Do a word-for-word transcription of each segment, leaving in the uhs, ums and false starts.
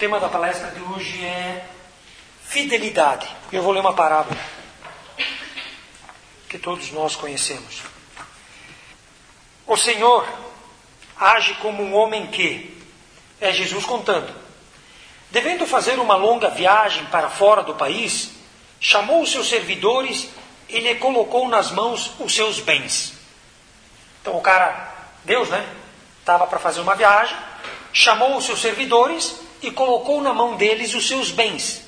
tema da palestra de hoje é fidelidade. Eu vou ler uma parábola que todos nós conhecemos. O Senhor age como um homem que, é Jesus contando, devendo fazer uma longa viagem para fora do país, chamou os seus servidores e lhe colocou nas mãos os seus bens. Então o cara, Deus, né, estava para fazer uma viagem, chamou os seus servidores e colocou na mão deles os seus bens.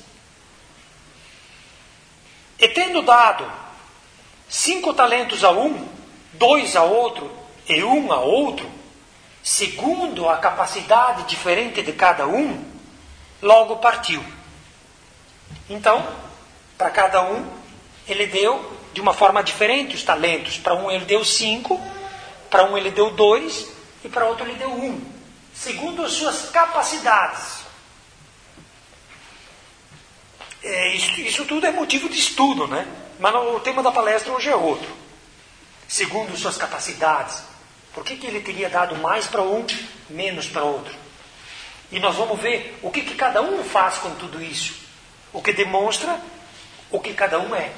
E tendo dado cinco talentos a um, dois a outro e um a outro, segundo a capacidade diferente de cada um, logo partiu. Então, para cada um, ele deu de uma forma diferente os talentos. Para um ele deu cinco, para um ele deu dois e para outro ele deu um, segundo as suas capacidades. É, isso, isso tudo é motivo de estudo, né? Mas o tema da palestra hoje é outro. Segundo suas capacidades. Por que, que ele teria dado mais para um, menos para outro? E nós vamos ver o que, que cada um faz com tudo isso. O que demonstra o que cada um é.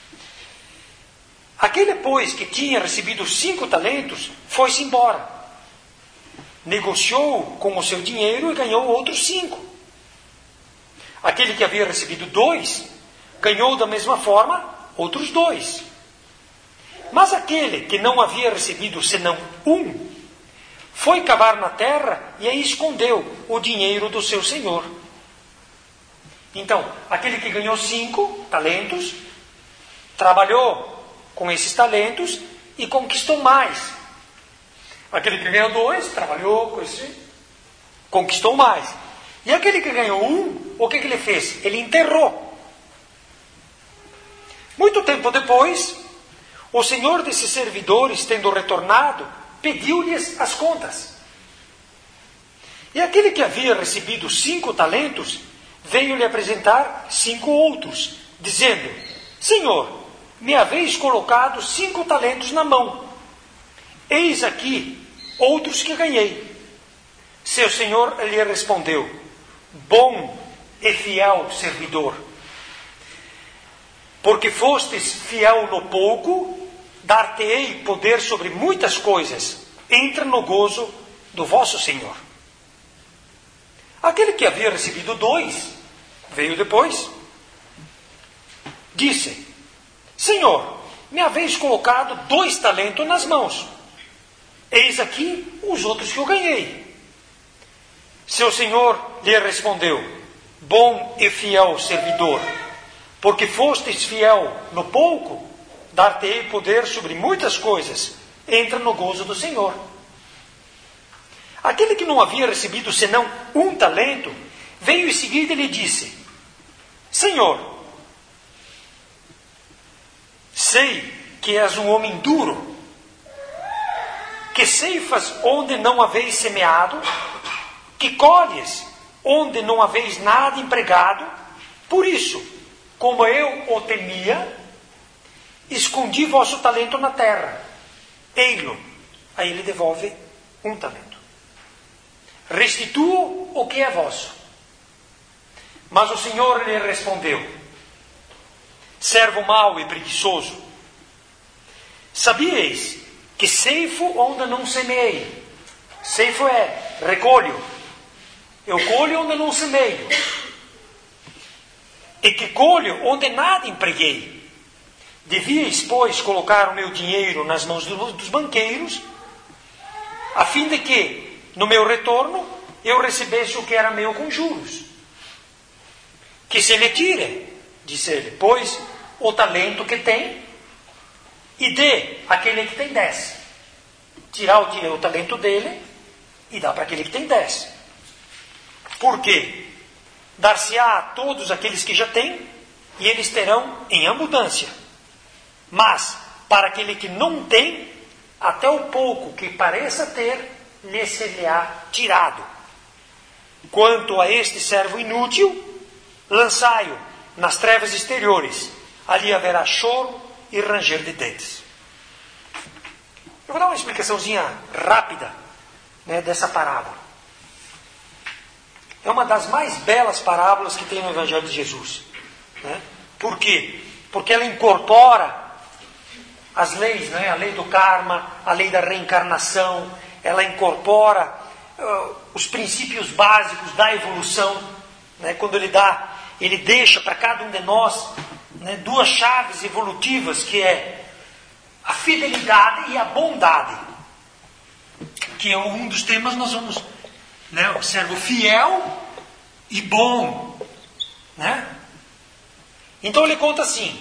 Aquele, pois, que tinha recebido cinco talentos, foi-se embora. Negociou com o seu dinheiro e ganhou outros cinco. Aquele que havia recebido dois, ganhou da mesma forma outros dois. Mas aquele que não havia recebido senão um, foi cavar na terra e aí escondeu o dinheiro do seu senhor. Então, aquele que ganhou cinco talentos, trabalhou com esses talentos e conquistou mais. Aquele que ganhou dois, trabalhou com esse, conquistou mais. E aquele que ganhou um, o que, que ele fez? Ele enterrou. Muito tempo depois, o senhor desses servidores, tendo retornado, pediu-lhes as contas. E aquele que havia recebido cinco talentos, veio lhe apresentar cinco outros, dizendo: Senhor, me haveis colocado cinco talentos na mão. Eis aqui outros que ganhei. Seu senhor lhe respondeu: Bom e fiel servidor. Porque fostes fiel no pouco, dar-te-ei poder sobre muitas coisas. Entra no gozo do vosso Senhor. Aquele que havia recebido dois, veio depois. Disse: Senhor, me haveis colocado dois talentos nas mãos. Eis aqui os outros que eu ganhei. Seu senhor lhe respondeu: Bom e fiel servidor. Porque fostes fiel no pouco, dar-te-ei poder sobre muitas coisas. Entra no gozo do Senhor. Aquele que não havia recebido senão um talento, veio em seguida e lhe disse: Senhor, sei que és um homem duro, que ceifas onde não haveis semeado, que colhes onde não haveis nada empregado. Por isso, como eu o temia, escondi vosso talento na terra. Ei-lo. Aí ele devolve um talento. Restituo o que é vosso. Mas o Senhor lhe respondeu: Servo mau e preguiçoso, sabíeis que ceifo onde não semeei. Ceifo é recolho. Eu colho onde não semeio. E que colho onde nada empreguei. Devíeis, pois, colocar o meu dinheiro nas mãos dos banqueiros, a fim de que, no meu retorno, eu recebesse o que era meu com juros. Que se lhe tire, disse ele, pois, o talento que tem, e dê àquele que tem dez. Tirar o, o talento dele e dar para aquele que tem dez. Por quê? Dar-se-á a todos aqueles que já têm, e eles terão em abundância. Mas, para aquele que não tem, até o pouco que pareça ter, lhe se-lhe-á tirado. Quanto a este servo inútil, lançai-o nas trevas exteriores. Ali haverá choro e ranger de dentes. Eu vou dar uma explicaçãozinha rápida, né, dessa parábola. é uma das mais belas parábolas que tem no Evangelho de Jesus. Né? Por quê? Porque ela incorpora as leis, né? A lei do karma, a lei da reencarnação, ela incorpora uh, os princípios básicos da evolução, né? Quando ele dá, ele deixa para cada um de nós, né, duas chaves evolutivas, que é a fidelidade e a bondade, que é um dos temas nós vamos, né, o servo fiel e bom, né? Então ele conta assim: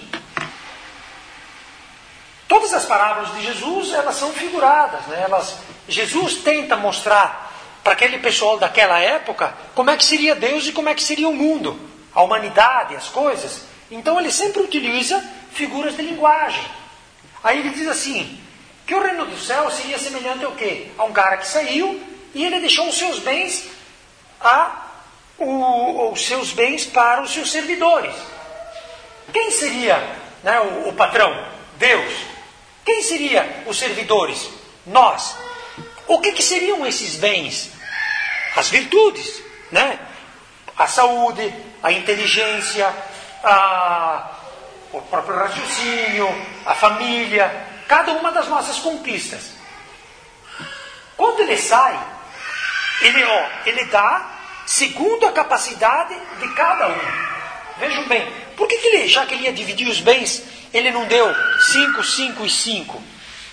todas as parábolas de Jesus, elas são figuradas, né? Elas, Jesus tenta mostrar para aquele pessoal daquela época como é que seria Deus e como é que seria o mundo, a humanidade, as coisas. Então ele sempre utiliza figuras de linguagem. Aí ele diz assim, que o reino do céu seria semelhante ao quê? A um cara que saiu e ele deixou os seus bens, a, o, os seus bens para os seus servidores. Quem seria, né, o, o patrão? Deus. Quem seriam os servidores? Nós. O que, que seriam esses bens? As virtudes, né? A saúde, a inteligência, a, o próprio raciocínio, a família, cada uma das nossas conquistas. Quando ele sai, ele, ó, ele dá segundo a capacidade de cada um. Vejam bem, por que, que ele, já que ele ia dividir os bens, ele não deu cinco, cinco e cinco?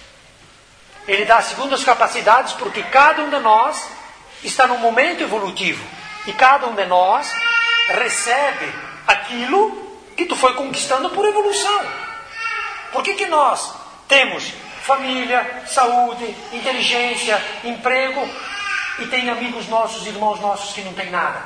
Ele dá segundo as capacidades, porque cada um de nós está num momento evolutivo. E cada um de nós recebe aquilo que tu foi conquistando por evolução. Por que, que nós temos família, saúde, inteligência, emprego, e tem amigos nossos, irmãos nossos que não tem nada?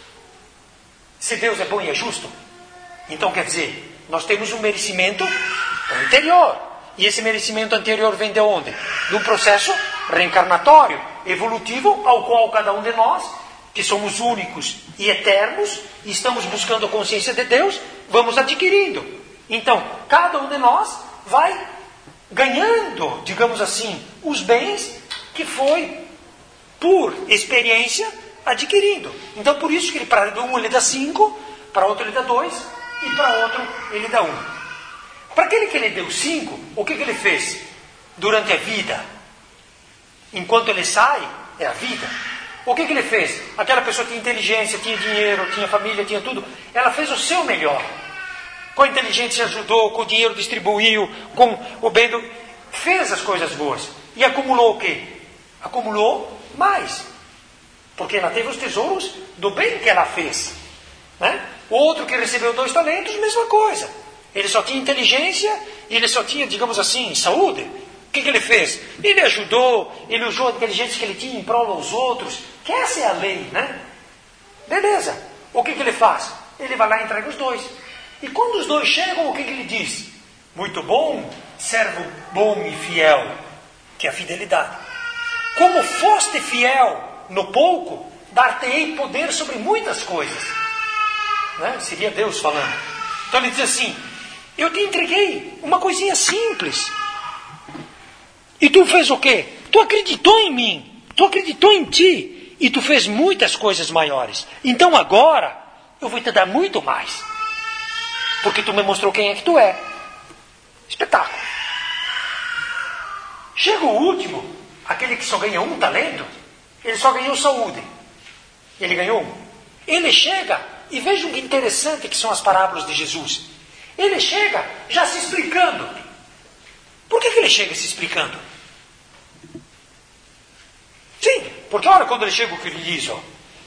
Se Deus é bom e é justo, então quer dizer, nós temos um merecimento anterior. E esse merecimento anterior vem de onde? De um processo reencarnatório, evolutivo, ao qual cada um de nós, que somos únicos e eternos, e estamos buscando a consciência de Deus, vamos adquirindo. Então, cada um de nós vai ganhando, digamos assim, os bens que foi, por experiência, adquirindo. Então, por isso que ele, para um ele dá cinco, para outro ele dá dois, e para outro ele dá um. Para aquele que ele deu cinco, o que, que ele fez durante a vida? Enquanto ele sai, é a vida. O que, que ele fez? Aquela pessoa tinha inteligência, tinha dinheiro, tinha família, tinha tudo. Ela fez o seu melhor. Com a inteligência ajudou, com o dinheiro distribuiu, com o bem do... fez as coisas boas. E acumulou o quê? Acumulou mais. Porque ela teve os tesouros do bem que ela fez. Né? O outro que recebeu dois talentos, mesma coisa. Ele só tinha inteligência e ele só tinha, digamos assim, saúde. O que, que ele fez? Ele ajudou, ele usou a inteligência que ele tinha em prol aos outros. Que essa é a lei, né? Beleza. O que, que ele faz? Ele vai lá e entrega os dois. E quando os dois chegam, o que, que ele diz? Muito bom, servo bom e fiel, que é a fidelidade. Como foste fiel no pouco, dar-te-ei poder sobre muitas coisas. Né? Seria Deus falando. Então ele diz assim, eu te entreguei uma coisinha simples. E tu fez o quê? Tu acreditou em mim. Tu acreditou em ti. E tu fez muitas coisas maiores. Então agora, eu vou te dar muito mais. Porque tu me mostrou quem é que tu é. Espetáculo. Chega o último, aquele que só ganha um talento, ele só ganhou saúde. Ele ganhou um. Ele chega, e vejam que interessante que são as parábolas de Jesus. Ele chega já se explicando. Por que, que ele chega se explicando? Sim, porque olha quando ele chega o que ele diz, ó.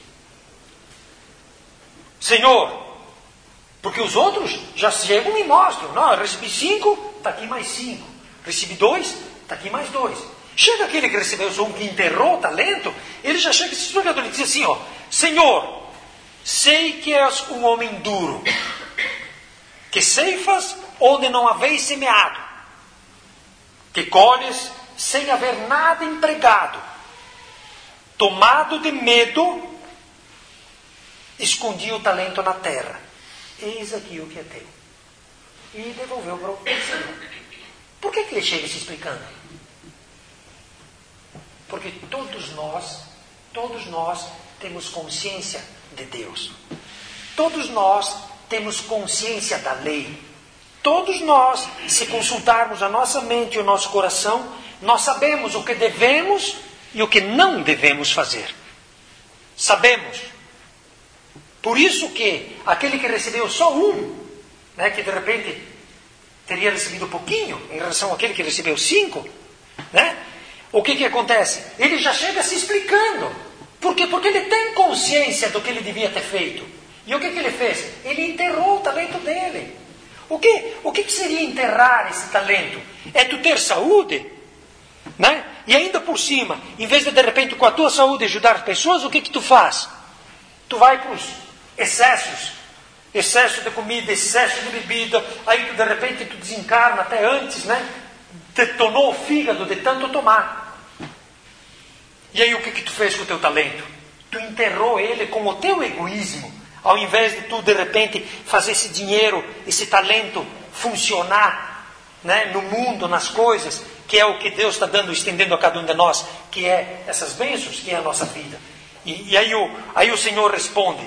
Senhor, porque os outros já chegam e mostram. Não, eu recebi cinco, está aqui mais cinco. Recebi dois, está aqui mais dois. Chega aquele que recebeu só um, que enterrou o talento, ele já chega se explicando. Ele diz assim, ó, Senhor, sei que és um homem duro, que ceifas onde não haveis semeado, que colhes sem haver nada empregado. Tomado de medo, escondi o talento na terra. Eis aqui o que é teu. E devolveu para o Senhor. Por que, que ele chega se explicando? Porque todos nós, todos nós temos consciência de Deus. Todos nós temos consciência da lei. Todos nós, se consultarmos a nossa mente e o nosso coração, nós sabemos o que devemos e o que não devemos fazer. Sabemos. Por isso que aquele que recebeu só um, né, que de repente teria recebido pouquinho em relação àquele que recebeu cinco, né, o que, que acontece? Ele já chega se explicando. Por quê? Porque ele tem consciência do que ele devia ter feito. E o que, que ele fez? Ele enterrou o talento dele. O que, o que, que seria enterrar esse talento? É tu ter saúde, né? E ainda por cima, em vez de de repente com a tua saúde ajudar as pessoas, o que, que tu faz? Tu vai para os excessos. Excesso de comida, excesso de bebida. Aí tu, de repente tu desencarna até antes, né? Detonou o fígado de tanto tomar. E aí o que, que tu fez com o teu talento? Tu enterrou ele com o teu egoísmo. Ao invés de tu, de repente, fazer esse dinheiro, esse talento funcionar, né, no mundo, nas coisas, que é o que Deus está dando, estendendo a cada um de nós, que é essas bênçãos, que é a nossa vida. E, e aí, o, aí o Senhor responde: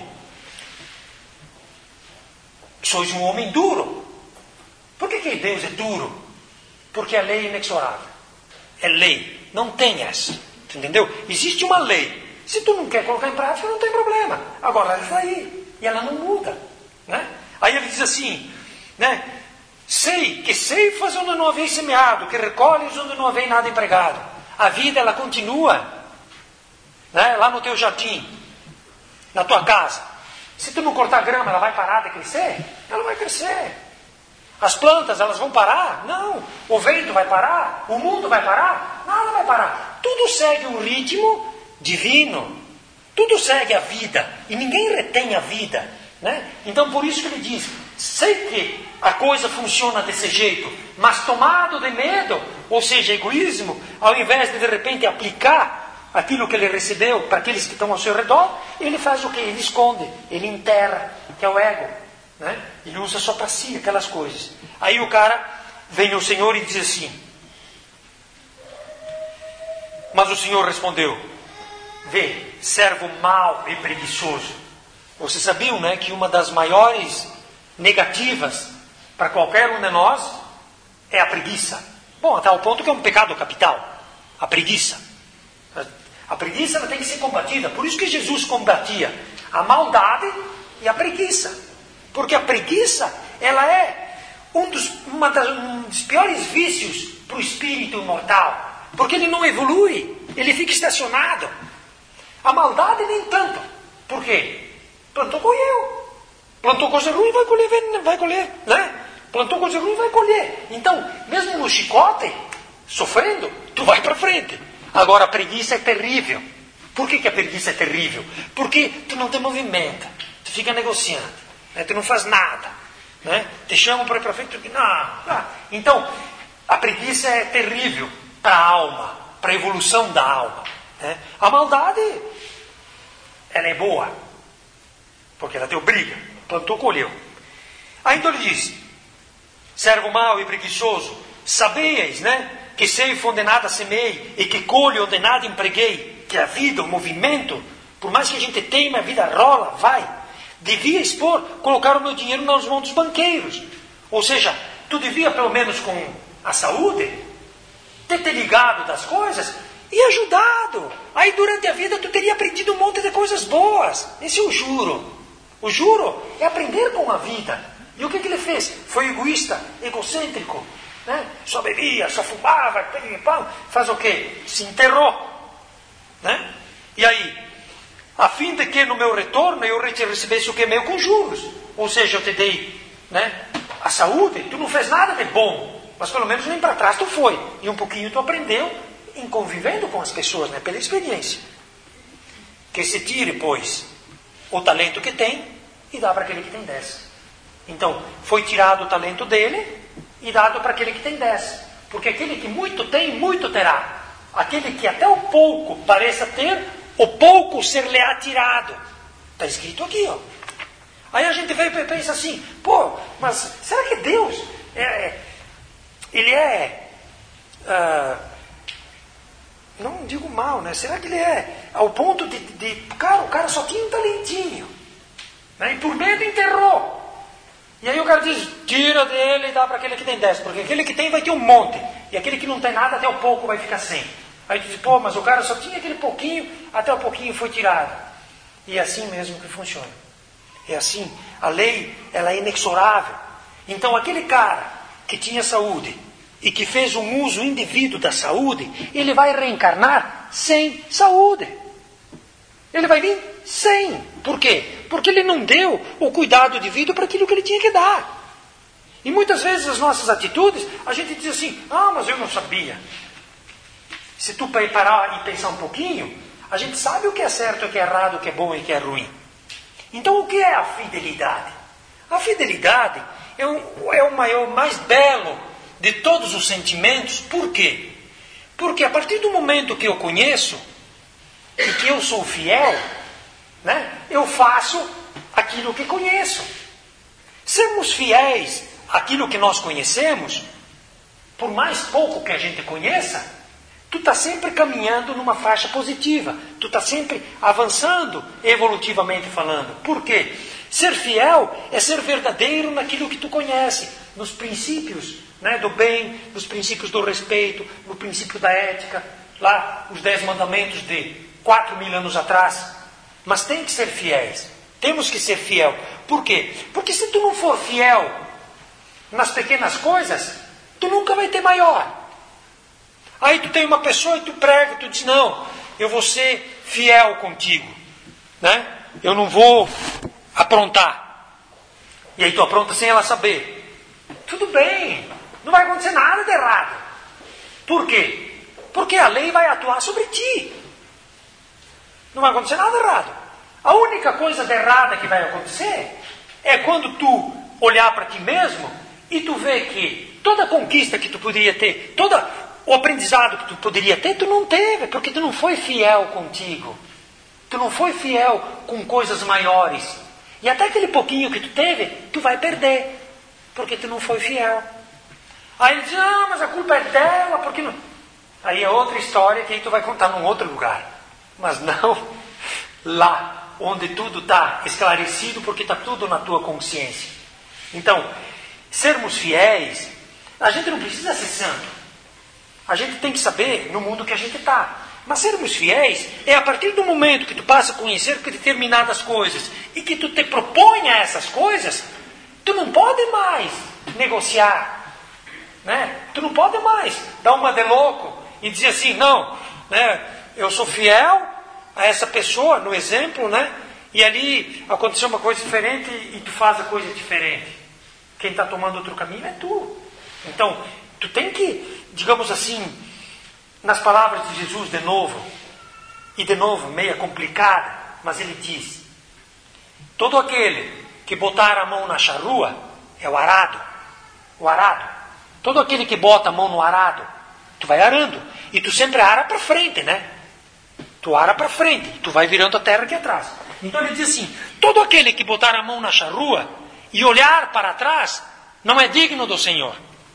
sois um homem duro. Por que, que Deus é duro? Porque a lei é inexorável. É lei. Não tem essa. Entendeu? Existe uma lei. Se tu não quer colocar em prática, não tem problema. Agora, ela está aí. E ela não muda, né? Aí ele diz assim, né? Sei, que ceifas onde não havia semeado, que recolhes onde não havia nada empregado. A vida, ela continua, né? Lá no teu jardim, na tua casa. Se tu não cortar grama, ela vai parar de crescer? Ela vai crescer. As plantas, elas vão parar? Não. O vento vai parar? O mundo vai parar? Nada vai parar. Tudo segue um ritmo divino. Tudo segue a vida. E ninguém retém a vida, né? Então, por isso que ele diz: sei que a coisa funciona desse jeito, mas tomado de medo, ou seja, egoísmo, ao invés de de repente aplicar aquilo que ele recebeu para aqueles que estão ao seu redor, ele faz o quê? Ele esconde, ele enterra, que é o ego, né? Ele usa só para si aquelas coisas. Aí o cara vem ao Senhor e diz assim: mas o Senhor respondeu: vê, servo mau e preguiçoso. Vocês sabiam, né, que uma das maiores negativas para qualquer um de nós é a preguiça. Bom, até o ponto que é um pecado capital. A preguiça. A preguiça ela tem que ser combatida. Por isso que Jesus combatia a maldade e a preguiça. Porque a preguiça, ela é um dos, uma das, um dos piores vícios para o espírito imortal. Porque ele não evolui. Ele fica estacionado. A maldade nem tanto. Por quê? Plantou, colheu. Plantou coisa ruim, vai colher, vai colher, né? Plantou coisa ruim, vai colher. Então, mesmo no chicote, sofrendo, tu vai para frente. Agora, a preguiça é terrível. Por que, que a preguiça é terrível? Porque tu não te movimenta. Tu fica negociando. Né? Tu não faz nada. Né? Te chamam para ir para frente, tu diz, não, não. Então, a preguiça é terrível para a alma, para a evolução da alma. Né? A maldade, ela é boa, porque ela te obriga. Plantou, colheu. Aí então ele diz: servo mau e preguiçoso, sabeis, né, que ceifo onde nada semei e que colho onde nada empreguei, que a vida, o movimento, por mais que a gente teime, a vida rola, vai. Devia expor, colocar o meu dinheiro nas mãos dos banqueiros. Ou seja, tu devia pelo menos com a saúde ter te ligado das coisas e ajudado. Aí durante a vida tu teria aprendido um monte de coisas boas. Esse é o juro. O juro é aprender com a vida. E o que, que ele fez? Foi egoísta, egocêntrico, né? Só bebia, só fumava, faz o quê? Se enterrou, né? E aí, a fim de que no meu retorno eu recebesse o que é meu com juros. Ou seja, eu te dei, né, a saúde, tu não fez nada de bom, mas pelo menos nem para trás tu foi. E um pouquinho tu aprendeu em convivendo com as pessoas, né, pela experiência. Que se tire, pois, o talento que tem e dá para aquele que tem dez. Então, foi tirado o talento dele e dado para aquele que tem dez. Porque aquele que muito tem, muito terá. Aquele que até o pouco pareça ter, o pouco ser-lhe-á tirado. Está escrito aqui, ó. Aí a gente vem e pensa assim, pô, mas será que Deus, é, é, ele é, uh, não digo mal, né? Será que ele é ao ponto de, de, cara, o cara só tinha um talentinho. Né? E por medo enterrou. E aí o cara diz, tira dele e dá para aquele que tem dez, porque aquele que tem vai ter um monte, e aquele que não tem nada até o pouco vai ficar sem. Aí tu diz, pô, mas o cara só tinha aquele pouquinho, até o pouquinho foi tirado. E é assim mesmo que funciona. É assim, a lei, ela é inexorável. Então aquele cara que tinha saúde e que fez um uso indevido da saúde, ele vai reencarnar sem saúde. Ele vai vir sem. Por quê? Porque ele não deu o cuidado devido para aquilo que ele tinha que dar. E muitas vezes as nossas atitudes, a gente diz assim, ah, mas eu não sabia. Se tu parar e pensar um pouquinho, a gente sabe o que é certo, o que é errado, o que é bom e o que é ruim. Então o que é a fidelidade? A fidelidade é o, é o maior, mais belo de todos os sentimentos. Por quê? Porque a partir do momento que eu conheço e que eu sou fiel, né, eu faço aquilo que conheço. Sermos fiéis àquilo que nós conhecemos, por mais pouco que a gente conheça, tu está sempre caminhando numa faixa positiva. Tu está sempre avançando, evolutivamente falando. Por quê? Ser fiel é ser verdadeiro naquilo que tu conhece, nos princípios, né, do bem, nos princípios do respeito, no princípio da ética, lá os dez mandamentos de quatro mil anos atrás. Mas tem que ser fiéis. Temos que ser fiel. Por quê? Porque se tu não for fiel nas pequenas coisas, tu nunca vai ter maior. Aí tu tem uma pessoa e tu prega, tu diz, não, eu vou ser fiel contigo, né? Eu não vou aprontar. E aí tu apronta sem ela saber. Tudo bem, não vai acontecer nada de errado. Por quê? Porque a lei vai atuar sobre ti. Não vai acontecer nada errado. A única coisa de errada que vai acontecer é quando tu olhar para ti mesmo e tu ver que toda a conquista que tu poderia ter, todo o aprendizado que tu poderia ter, tu não teve, porque tu não foi fiel contigo. Tu não foi fiel com coisas maiores. E até aquele pouquinho que tu teve, tu vai perder, porque tu não foi fiel. Aí ele diz, ah, mas a culpa é dela, porque não... Aí é outra história que aí tu vai contar num outro lugar. Mas não lá, onde tudo está esclarecido, porque está tudo na tua consciência. Então, sermos fiéis, a gente não precisa ser santo. A gente tem que saber no mundo que a gente está. Mas sermos fiéis é a partir do momento que tu passa a conhecer determinadas coisas e que tu te propõe a essas coisas, tu não pode mais negociar. Né? Tu não pode mais dar uma de louco e dizer assim, não, né, eu sou fiel a essa pessoa, no exemplo, né? E ali aconteceu uma coisa diferente e tu faz a coisa diferente. Quem está tomando outro caminho é tu. Então, tu tem que, digamos assim, nas palavras de Jesus de novo, e de novo, meia complicada, mas ele diz, todo aquele que botar a mão na charrua é o arado. O arado. Todo aquele que bota a mão no arado, tu vai arando. E tu sempre ara para frente, né? Tu ara para frente, tu vai virando a terra aqui atrás. Então ele diz assim, todo aquele que botar a mão na charrua e olhar para trás, não é digno do Senhor.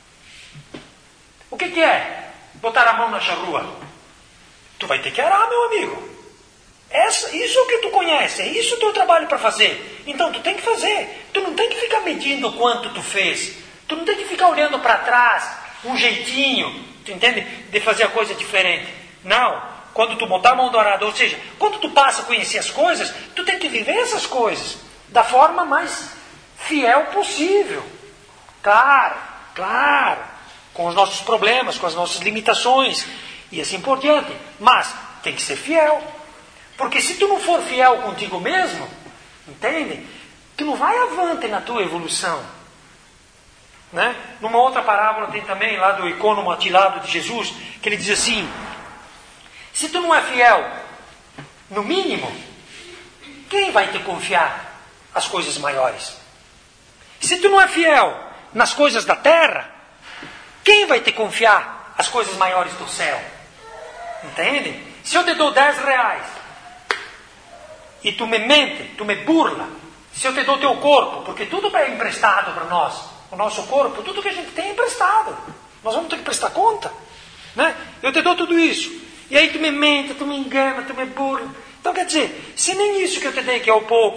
O que, que é botar a mão na charrua? Tu vai ter que arar, meu amigo. Essa, isso é o que tu conhece, é isso o teu trabalho para fazer. Então tu tem que fazer. Tu não tem que ficar medindo quanto tu fez. Tu não tem que ficar olhando para trás, um jeitinho, tu entende? De fazer a coisa diferente. Não. Quando tu botar a mão do arado, ou seja, quando tu passa a conhecer as coisas, tu tem que viver essas coisas da forma mais fiel possível. Claro, claro, com os nossos problemas, com as nossas limitações e assim por diante. Mas tem que ser fiel. Porque se tu não for fiel contigo mesmo, entende? Tu não vai avante na tua evolução. Né? Numa outra parábola tem também, lá do icônomo atilado de Jesus, que ele diz assim, se tu não é fiel, no mínimo, quem vai te confiar as coisas maiores? Se tu não é fiel nas coisas da terra, quem vai te confiar as coisas maiores do céu? Entende? Se eu te dou dez reais e tu me mente, tu me burla, se eu te dou teu corpo, porque tudo é emprestado para nós, o nosso corpo, tudo que a gente tem é emprestado, nós vamos ter que prestar conta, né? Eu te dou tudo isso, e aí tu me mente, tu me engana, tu me burla. Então quer dizer, se nem isso que eu te dei, que é o pouco,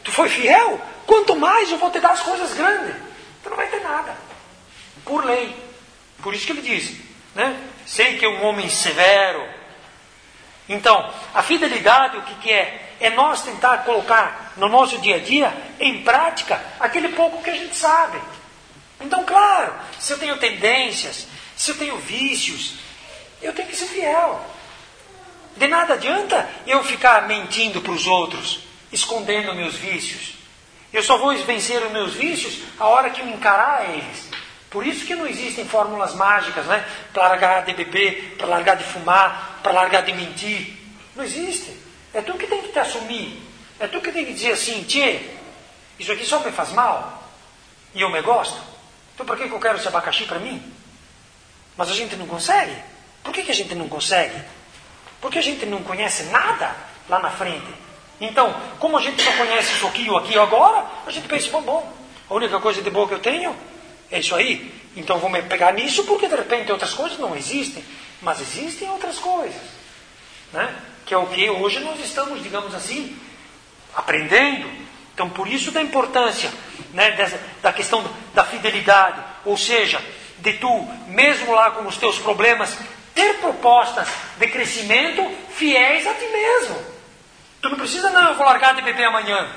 Tu foi fiel? Quanto mais eu vou te dar as coisas grandes. Tu não vai ter nada. Por lei. Por isso que ele diz, né? Sei que é um homem severo. Então, a fidelidade, o que, que é? É nós tentar colocar no nosso dia a dia, em prática, aquele pouco que a gente sabe. Então, claro, se eu tenho tendências, se eu tenho vícios, eu tenho que ser fiel. De nada adianta eu ficar mentindo para os outros, escondendo meus vícios. Eu só vou vencer os meus vícios a hora que eu encarar eles. Por isso que não existem fórmulas mágicas, né? Para largar de beber, para largar de fumar, para largar de mentir. Não existe. É tu que tem que te assumir. É tu que tem que dizer assim, tchê, isso aqui só me faz mal. E eu me gosto. Então por que, que eu quero esse abacaxi para mim? Mas a gente não consegue. Por que, que a gente não consegue? Porque a gente não conhece nada lá na frente. Então, como a gente só conhece isso aqui ou aqui agora, a gente pensa, bom, bom, a única coisa de boa que eu tenho é isso aí. Então vou me pegar nisso porque de repente outras coisas não existem. Mas existem outras coisas. Né? Que é o que hoje nós estamos, digamos assim, aprendendo. Então por isso da importância, né, dessa, da questão da fidelidade. Ou seja, de tu, mesmo lá com os teus problemas, ter propostas de crescimento fiéis a ti mesmo. Tu não precisa, não, eu vou largar de beber amanhã.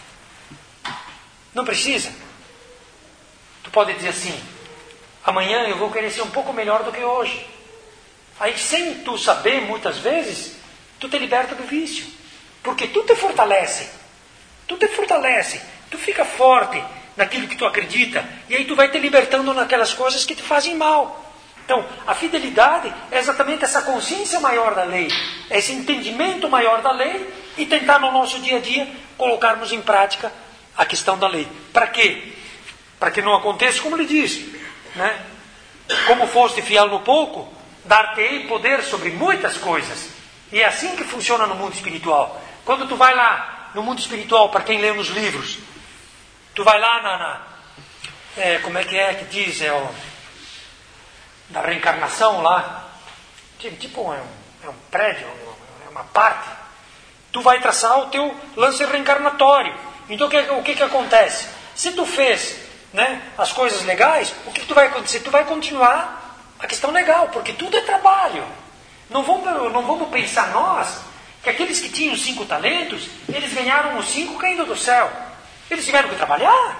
Não precisa. Tu pode dizer assim, amanhã eu vou querer ser um pouco melhor do que hoje. Aí sem tu saber, muitas vezes, tu te liberta do vício. Porque tu te fortalece. Tu te fortalece. Tu fica forte naquilo que tu acredita. E aí tu vai te libertando naquelas coisas que te fazem mal. Então, a fidelidade é exatamente essa consciência maior da lei. Esse entendimento maior da lei e tentar no nosso dia a dia colocarmos em prática a questão da lei. Para quê? Para que não aconteça como ele diz, né? Como foste fiel no pouco, dar-te-ei poder sobre muitas coisas. E é assim que funciona no mundo espiritual. Quando tu vai lá no mundo espiritual, para quem lê nos livros, tu vai lá na... na é, como é que é que diz? É o, da reencarnação lá. Tipo, é um, é um prédio, é uma parte. Tu vai traçar o teu lance reencarnatório. Então o que, o que, que acontece? Se tu fez, né, as coisas legais, o que, que tu vai acontecer? Tu vai continuar a questão legal, porque tudo é trabalho. Não vamos, não vamos pensar nós que aqueles que tinham cinco talentos, eles ganharam os cinco caindo do céu. Eles tiveram que trabalhar.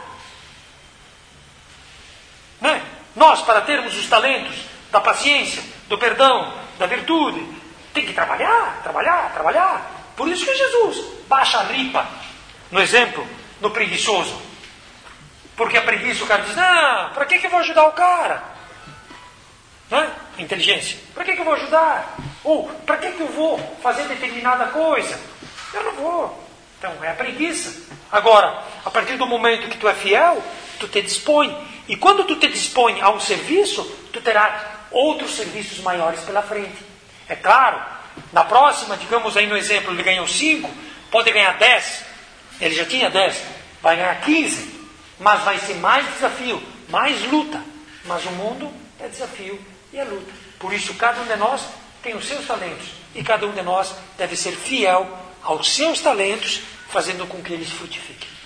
Né? Nós, para termos os talentos da paciência, do perdão, da virtude, tem que trabalhar, trabalhar, trabalhar. Por isso que Jesus baixa a ripa, no exemplo, no preguiçoso. Porque a preguiça, o cara diz, não, para que, que eu vou ajudar o cara? Né? Inteligência. Para que, que eu vou ajudar? Ou, para que, que eu vou fazer determinada coisa? Eu não vou. Então, é a preguiça. Agora, a partir do momento que tu é fiel, tu te dispõe. E quando tu te dispõe a um serviço, tu terás outros serviços maiores pela frente. É claro, na próxima, digamos aí no exemplo, ele ganhou cinco, pode ganhar dez. Ele já tinha dez, vai ganhar quinze. Mas vai ser mais desafio, mais luta. Mas o mundo é desafio e é luta. Por isso, cada um de nós tem os seus talentos. E cada um de nós deve ser fiel aos seus talentos, fazendo com que eles frutifiquem.